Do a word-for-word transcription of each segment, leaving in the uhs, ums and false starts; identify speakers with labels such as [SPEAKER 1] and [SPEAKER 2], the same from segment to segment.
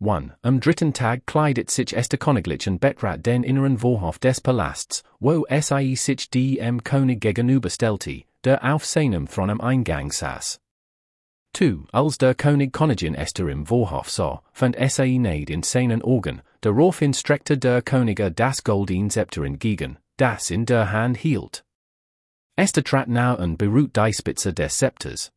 [SPEAKER 1] one. Um dritten Tag Kleidet sich Esther Königlich und Betrat den inneren Vorhof des Palasts, wo sie sich dem König gegenüberstellte, der auf seinem Thron am Eingang saß. zwei. Als der König Königin Esther im Vorhof sah, fand sie nicht in seinen Augen, daraufhin streckte der König das goldene Zepter entgegen, das in der Hand hielt. Esther trat nahe und berührt die Spitze des Zepters.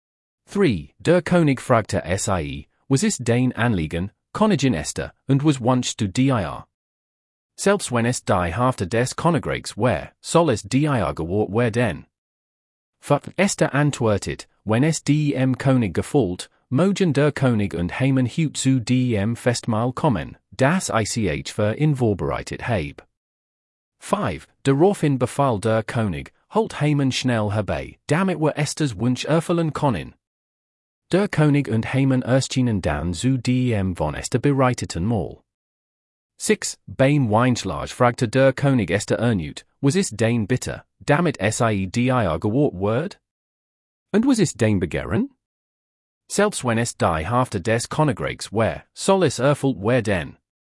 [SPEAKER 1] drei. Der König fragte sie, was ist dein Anliegen, Königin Esther, und was wünschst du dir? Selbst wenn es die Hälfte des Königreichs wär, soll es dir gewährt werden. vier. Esther antwortet, wenn es dem König gefällt, mögen der König und Haman heut zu dem Festmahl kommen, das ich für ihn vorbereitet habe. fünf. Daraufhin befahl der König, holt Haman schnell herbei, damit wir Esthers Wunsch erfüllen können. Der König und Haman erschienen dann zu dem von Esther bereiteten Mahl. sechs. Beim Weinschlag fragte der König Esther erneut, was ist dein Bitte, damit sie dir gewährt wird? Und was ist dein Begehren? Selbst wenn es die Hälfte des Königreichs wär, soll es erfüllt werden.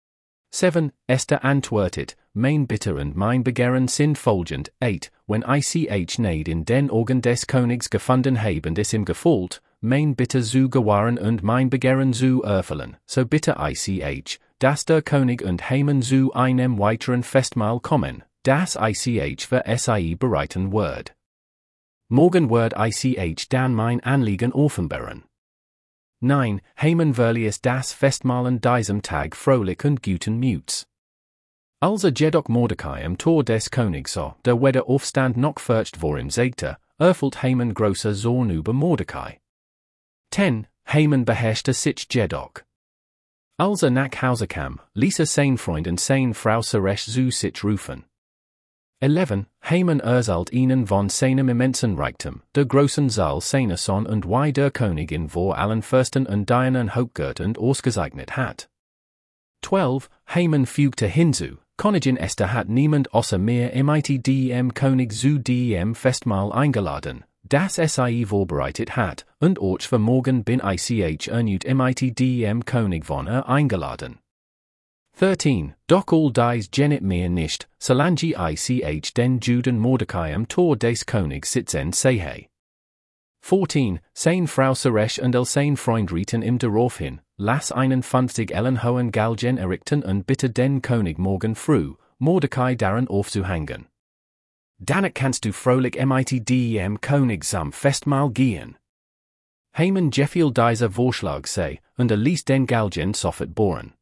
[SPEAKER 1] sieben. Esther antwortet, mein Bitte und mein Begehren sind folgend. acht. Wenn ich nicht in den Augen des Königs gefunden habe und es ihm gefällt, mein Bitte zu gewähren und mein Begehren zu erfüllen, so bitte ich, dass der König und Haman zu einem weiteren Festmahl kommen, das ich für sie bereiten wird. Morgen wird ich dann mein Anliegen offenbaren. neun. Haman verließ das Festmahl an diesem Tag fröhlich und guten Muts. Als er jedoch Mordecai am Tor des Königs sah, der weder Aufstand noch Furcht vor ihm sägte, erfüllt Haman großer Zorn über Mordecai. zehn. Haman beherrschte sich jedoch. Als er nach Hause kam, ließ er sein Freund und seine Frau Zeresh zu sich rufen. elf. Haman erzählt ihnen von seinem immensen Reichtum, der großen Saal seiner Sohn und wie der Königin vor allen Fürsten und Dienern hochgeehrt und ausgezeichnet hat. zwölf. Haman fügte hinzu, Königin Esther hat niemand außer mir mit dem König zu dem Festmahl eingeladen, das sie vorbereitet hat, und auch für morgen bin ich erneut mit dem König von er eingeladen. dreizehn. Doch all dies genit mir nicht, solange ich den Juden Mordecai am Tor des Königs sitzen sehe. vierzehn. Sein Frau Zeresh und all sein Freund rieten ihm daraufhin, lass einen fünfzig Ellen hohen Galgen errichten und bitte den König morgen früh, Mordecai daran aufzuhängen. Danach kannst du fröhlich mit dem König zum Festmahl gehen. Haman gefiel dieser Vorschlag sei, und er ließ den Galgen sofort bohren.